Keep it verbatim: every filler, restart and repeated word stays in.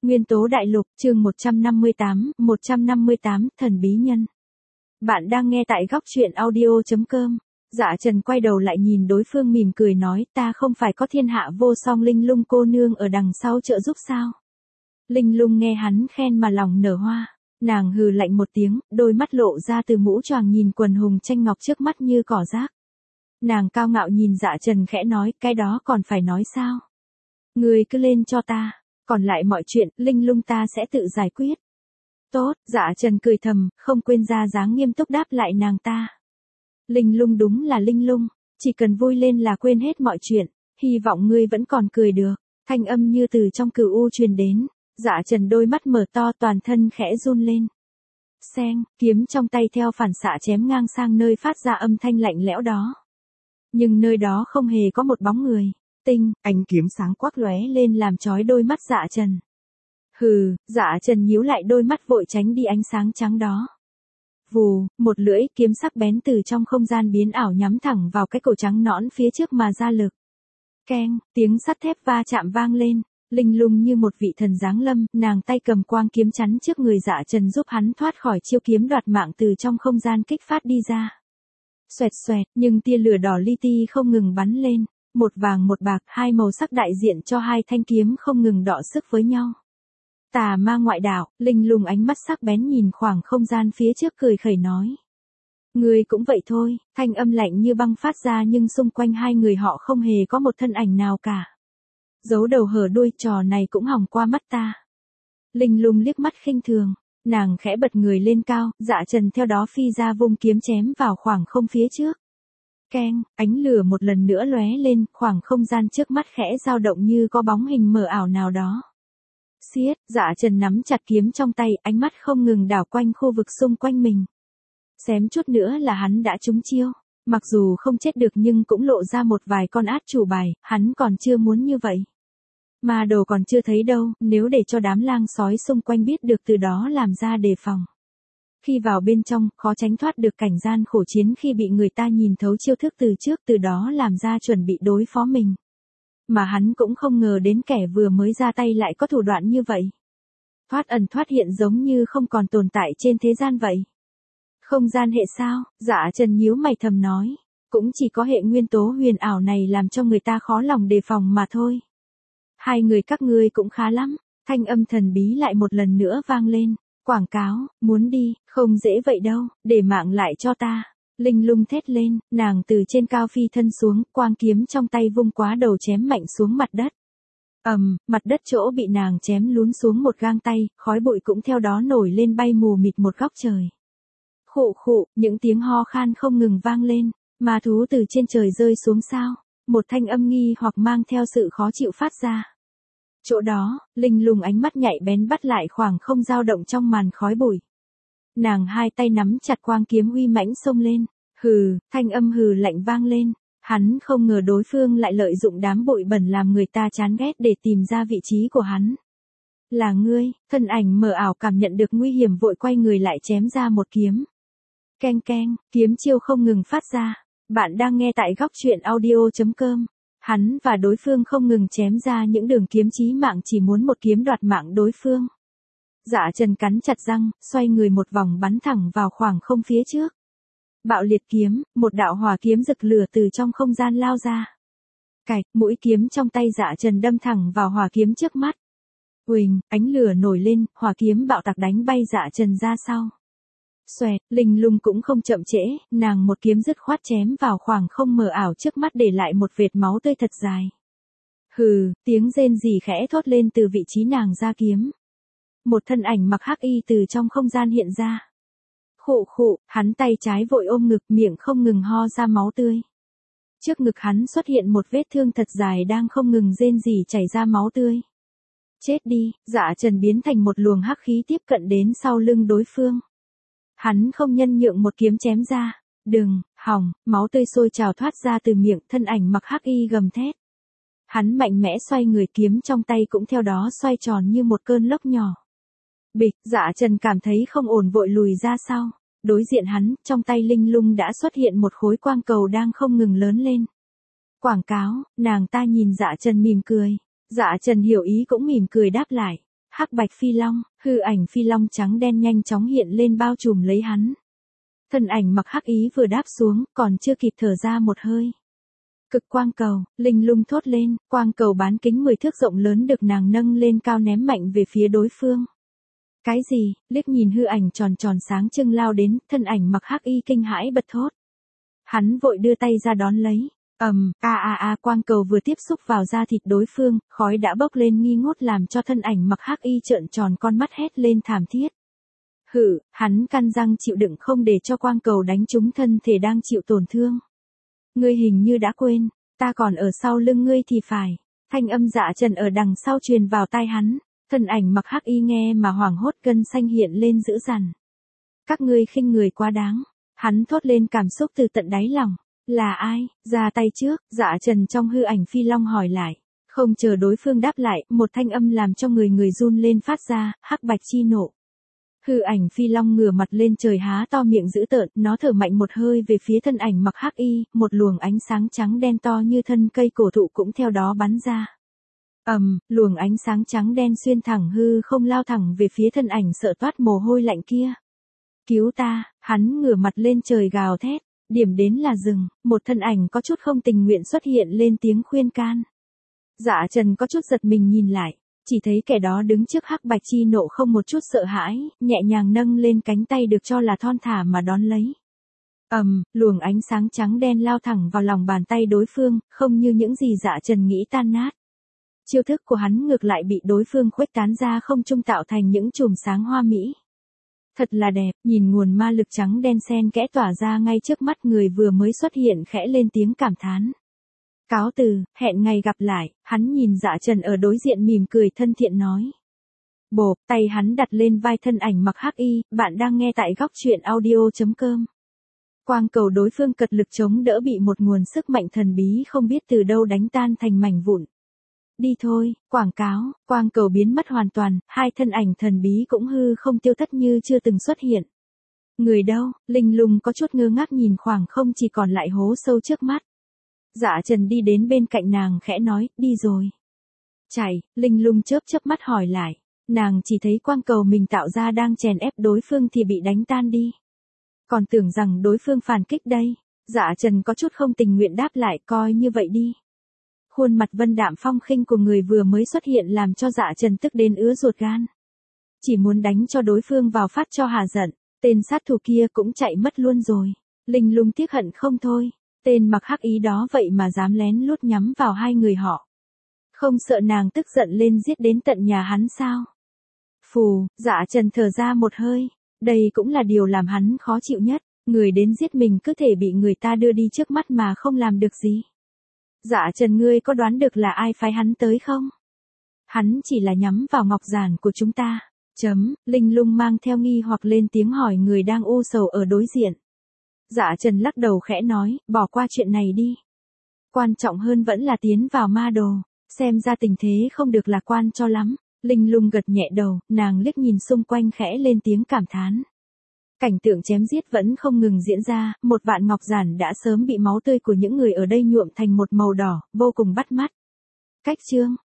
Nguyên tố đại lục, chương một trăm năm mươi tám, một trăm năm mươi tám, thần bí nhân. Bạn đang nghe tại góc truyện audio chấm com. Dạ Trần quay đầu lại nhìn đối phương mỉm cười nói, ta không phải có thiên hạ vô song Linh Lung cô nương ở đằng sau trợ giúp sao? Linh Lung nghe hắn khen mà lòng nở hoa, nàng hừ lạnh một tiếng, đôi mắt lộ ra từ mũ choàng nhìn quần hùng tranh ngọc trước mắt như cỏ rác. Nàng cao ngạo nhìn Dạ Trần khẽ nói, cái đó còn phải nói sao? Ngươi cứ lên cho ta. Còn lại mọi chuyện, Linh Lung ta sẽ tự giải quyết. Tốt, Dạ Trần cười thầm, không quên ra dáng nghiêm túc đáp lại nàng ta. Linh Lung đúng là Linh Lung, chỉ cần vui lên là quên hết mọi chuyện, hy vọng ngươi vẫn còn cười được. Thanh âm như từ trong cửu u truyền đến, Dạ Trần đôi mắt mở to toàn thân khẽ run lên. Xeng, kiếm trong tay theo phản xạ chém ngang sang nơi phát ra âm thanh lạnh lẽo đó. Nhưng nơi đó không hề có một bóng người. Tinh, ánh kiếm sáng quắc lóe lên làm chói đôi mắt Dạ Trần. Hừ, Dạ Trần nhíu lại đôi mắt vội tránh đi ánh sáng trắng đó. Vù, một lưỡi kiếm sắc bén từ trong không gian biến ảo nhắm thẳng vào cái cổ trắng nõn phía trước mà ra lực. Keng, tiếng sắt thép va chạm vang lên, Linh Lung như một vị thần giáng lâm, nàng tay cầm quang kiếm chắn trước người Dạ Trần giúp hắn thoát khỏi chiêu kiếm đoạt mạng từ trong không gian kích phát đi ra. Xoẹt xoẹt, nhưng tia lửa đỏ li ti không ngừng bắn lên. Một vàng một bạc, hai màu sắc đại diện cho hai thanh kiếm không ngừng đọ sức với nhau. Tà ma ngoại đạo, Linh Lung ánh mắt sắc bén nhìn khoảng không gian phía trước cười khẩy nói. Người cũng vậy thôi, thanh âm lạnh như băng phát ra nhưng xung quanh hai người họ không hề có một thân ảnh nào cả. Giấu đầu hở đuôi, trò này cũng hỏng qua mắt ta. Linh Lung liếc mắt khinh thường, nàng khẽ bật người lên cao, Dạ Trần theo đó phi ra vung kiếm chém vào khoảng không phía trước. Keng, ánh lửa một lần nữa lóe lên, khoảng không gian trước mắt khẽ dao động như có bóng hình mờ ảo nào đó. Xiết, Dạ Trần nắm chặt kiếm trong tay, ánh mắt không ngừng đảo quanh khu vực xung quanh mình. Xém chút nữa là hắn đã trúng chiêu, mặc dù không chết được nhưng cũng lộ ra một vài con át chủ bài, hắn còn chưa muốn như vậy. Mà đồ còn chưa thấy đâu, nếu để cho đám lang sói xung quanh biết được từ đó làm ra đề phòng. Khi vào bên trong, khó tránh thoát được cảnh gian khổ chiến khi bị người ta nhìn thấu chiêu thức từ trước, từ đó làm ra chuẩn bị đối phó mình. Mà hắn cũng không ngờ đến kẻ vừa mới ra tay lại có thủ đoạn như vậy. Thoát ẩn thoát hiện giống như không còn tồn tại trên thế gian vậy. Không gian hệ sao? Dạ Trần nhíu mày thầm nói. Cũng chỉ có hệ nguyên tố huyền ảo này làm cho người ta khó lòng đề phòng mà thôi. Hai người các ngươi cũng khá lắm. Thanh âm thần bí lại một lần nữa vang lên. Quảng cáo, muốn đi, không dễ vậy đâu, để mạng lại cho ta. Linh Lung thét lên, nàng từ trên cao phi thân xuống, quang kiếm trong tay vung quá đầu chém mạnh xuống mặt đất. Ầm, um, mặt đất chỗ bị nàng chém lún xuống một gang tay, khói bụi cũng theo đó nổi lên bay mù mịt một góc trời. Khụ khụ, những tiếng ho khan không ngừng vang lên, ma thú từ trên trời rơi xuống sao, một thanh âm nghi hoặc mang theo sự khó chịu phát ra. Chỗ đó, Linh Lung ánh mắt nhạy bén bắt lại khoảng không dao động trong màn khói bụi. Nàng hai tay nắm chặt quang kiếm uy mãnh xông lên, hừ, thanh âm hừ lạnh vang lên, hắn không ngờ đối phương lại lợi dụng đám bụi bẩn làm người ta chán ghét để tìm ra vị trí của hắn. Là ngươi, thân ảnh mờ ảo cảm nhận được nguy hiểm vội quay người lại chém ra một kiếm. Keng keng, kiếm chiêu không ngừng phát ra, bạn đang nghe tại góc truyện audio chấm com. Hắn và đối phương không ngừng chém ra những đường kiếm chí mạng chỉ muốn một kiếm đoạt mạng đối phương. Dạ Trần cắn chặt răng, xoay người một vòng bắn thẳng vào khoảng không phía trước. Bạo liệt kiếm, một đạo hỏa kiếm rực lửa từ trong không gian lao ra. Cạch, mũi kiếm trong tay Dạ Trần đâm thẳng vào hỏa kiếm trước mắt. Uỳnh, ánh lửa nổi lên, hỏa kiếm bạo tạc đánh bay Dạ Trần ra sau. Xoẹt, Linh Lung cũng không chậm trễ, nàng một kiếm dứt khoát chém vào khoảng không mờ ảo trước mắt để lại một vệt máu tươi thật dài. Hừ, tiếng rên rỉ khẽ thốt lên từ vị trí nàng ra kiếm. Một thân ảnh mặc hắc y từ trong không gian hiện ra. Khụ khụ, hắn tay trái vội ôm ngực, miệng không ngừng ho ra máu tươi. Trước ngực hắn xuất hiện một vết thương thật dài đang không ngừng rên rỉ chảy ra máu tươi. Chết đi, Dạ Trần biến thành một luồng hắc khí tiếp cận đến sau lưng đối phương. Hắn không nhân nhượng một kiếm chém ra. Đừng, hỏng, máu tươi sôi trào thoát ra từ miệng, thân ảnh mặc hắc y gầm thét. Hắn mạnh mẽ xoay người, kiếm trong tay cũng theo đó xoay tròn như một cơn lốc nhỏ. Bịch, Dạ Trần cảm thấy không ổn vội lùi ra sau. Đối diện hắn, trong tay Linh Lung đã xuất hiện một khối quang cầu đang không ngừng lớn lên. Quảng cáo, nàng ta nhìn Dạ Trần mỉm cười. Dạ Trần hiểu ý cũng mỉm cười đáp lại. Hắc bạch phi long, hư ảnh phi long trắng đen nhanh chóng hiện lên bao trùm lấy hắn. Thân ảnh mặc hắc ý vừa đáp xuống, còn chưa kịp thở ra một hơi. Cực quang cầu, linh lung thốt lên, quang cầu bán kính mười thước rộng lớn được nàng nâng lên cao ném mạnh về phía đối phương. Cái gì? Liếc nhìn hư ảnh tròn tròn sáng trưng lao đến, thân ảnh mặc hắc y kinh hãi bật thốt. Hắn vội đưa tay ra đón lấy. Ầm, a a a quang cầu vừa tiếp xúc vào da thịt đối phương, khói đã bốc lên nghi ngút làm cho thân ảnh mặc hắc y trợn tròn con mắt hét lên thảm thiết. Hử, hắn căn răng chịu đựng không để cho quang cầu đánh trúng thân thể đang chịu tổn thương. Ngươi hình như đã quên, ta còn ở sau lưng ngươi thì phải. Thanh âm Dạ Trần ở đằng sau truyền vào tai hắn, thân ảnh mặc hắc y nghe mà hoảng hốt gân xanh hiện lên dữ dằn. Các ngươi khinh người quá đáng, hắn thốt lên cảm xúc từ tận đáy lòng. Là ai? Ra tay trước, Dạ Trần trong hư ảnh phi long hỏi lại. Không chờ đối phương đáp lại, một thanh âm làm cho người người run lên phát ra, hắc bạch chi nộ. Hư ảnh phi long ngửa mặt lên trời há to miệng dữ tợn, nó thở mạnh một hơi về phía thân ảnh mặc hắc y, một luồng ánh sáng trắng đen to như thân cây cổ thụ cũng theo đó bắn ra. Ầm, um, luồng ánh sáng trắng đen xuyên thẳng hư không lao thẳng về phía thân ảnh sợ toát mồ hôi lạnh kia. Cứu ta, hắn ngửa mặt lên trời gào thét. Điểm đến là rừng, một thân ảnh có chút không tình nguyện xuất hiện lên tiếng khuyên can. Dạ Trần có chút giật mình nhìn lại, chỉ thấy kẻ đó đứng trước hắc bạch chi nộ không một chút sợ hãi, nhẹ nhàng nâng lên cánh tay được cho là thon thả mà đón lấy. Ầm, um, luồng ánh sáng trắng đen lao thẳng vào lòng bàn tay đối phương, không như những gì Dạ Trần nghĩ tan nát. Chiêu thức của hắn ngược lại bị đối phương khuếch tán ra không trung tạo thành những chùm sáng hoa mỹ. Thật là đẹp, nhìn nguồn ma lực trắng đen xen kẽ tỏa ra ngay trước mắt người vừa mới xuất hiện khẽ lên tiếng cảm thán. Cáo từ, hẹn ngày gặp lại, hắn nhìn Dạ Trần ở đối diện mỉm cười thân thiện nói. Bộp, tay hắn đặt lên vai thân ảnh mặc hắc y, bạn đang nghe tại góc truyện audio chấm com. Quang cầu đối phương cật lực chống đỡ bị một nguồn sức mạnh thần bí không biết từ đâu đánh tan thành mảnh vụn. Đi thôi, quảng cáo, quang cầu biến mất hoàn toàn, hai thân ảnh thần bí cũng hư không tiêu thất như chưa từng xuất hiện. Người đâu? Linh lung có chút ngơ ngác nhìn khoảng không chỉ còn lại hố sâu trước mắt. Dạ Trần đi đến bên cạnh nàng khẽ nói, đi rồi. Chạy, Linh lung chớp chớp mắt hỏi lại, nàng chỉ thấy quang cầu mình tạo ra đang chèn ép đối phương thì bị đánh tan đi. Còn tưởng rằng đối phương phản kích đây, Dạ Trần có chút không tình nguyện đáp lại coi như vậy đi. Khuôn mặt vân đạm phong khinh của người vừa mới xuất hiện làm cho Dạ Trần tức đến ứa ruột gan. Chỉ muốn đánh cho đối phương vào phát cho hà giận, tên sát thủ kia cũng chạy mất luôn rồi. Linh lung tiếc hận không thôi, tên mặc hắc ý đó vậy mà dám lén lút nhắm vào hai người họ. Không sợ nàng tức giận lên giết đến tận nhà hắn sao? Phù, Dạ Trần thở ra một hơi, đây cũng là điều làm hắn khó chịu nhất, người đến giết mình cứ thể bị người ta đưa đi trước mắt mà không làm được gì. Dạ Trần ngươi có đoán được là ai phái hắn tới không? Hắn chỉ là nhắm vào ngọc giản của chúng ta. Chấm, Linh lung mang theo nghi hoặc lên tiếng hỏi người đang u sầu ở đối diện. Dạ Trần lắc đầu khẽ nói, bỏ qua chuyện này đi. Quan trọng hơn vẫn là tiến vào ma đồ, xem ra tình thế không được lạc quan cho lắm. Linh lung gật nhẹ đầu, nàng liếc nhìn xung quanh khẽ lên tiếng cảm thán. Cảnh tượng chém giết vẫn không ngừng diễn ra, một vạn ngọc giản đã sớm bị máu tươi của những người ở đây nhuộm thành một màu đỏ, vô cùng bắt mắt. Cách chương,